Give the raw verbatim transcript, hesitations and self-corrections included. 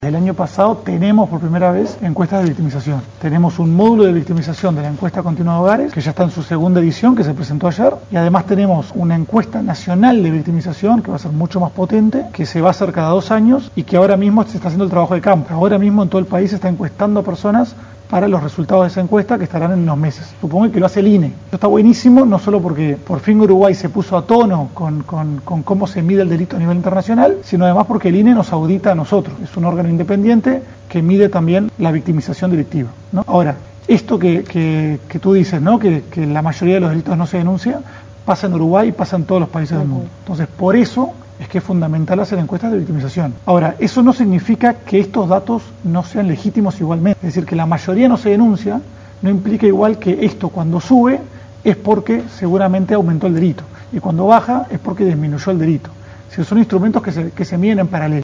El año pasado tenemos por primera vez encuestas de victimización. Tenemos un módulo de victimización de la encuesta continua de hogares, que ya está en su segunda edición, que se presentó ayer, y además tenemos una encuesta nacional de victimización, que va a ser mucho más potente, que se va a hacer cada dos años y que ahora mismo se está haciendo el trabajo de campo. Ahora mismo en todo el país se está encuestando a personas para los resultados de esa encuesta que estarán en unos meses. Supongo que lo hace el I N E. Esto está buenísimo, no solo porque por fin Uruguay se puso a tono con, con, con cómo se mide el delito a nivel internacional, sino además porque el I N E nos audita a nosotros. Es un órgano independiente que mide también la victimización delictiva, ¿no? Ahora, esto que, que, que tú dices, ¿no? que, que la mayoría de los delitos no se denuncia, pasa en Uruguay y pasa en todos los países del mundo. Entonces, por eso es que es fundamental hacer encuestas de victimización. Ahora, eso no significa que estos datos no sean legítimos igualmente. Es decir, que la mayoría no se denuncia, no implica igual que esto cuando sube es porque seguramente aumentó el delito y cuando baja es porque disminuyó el delito. Si son instrumentos que se, que se miden en paralelo.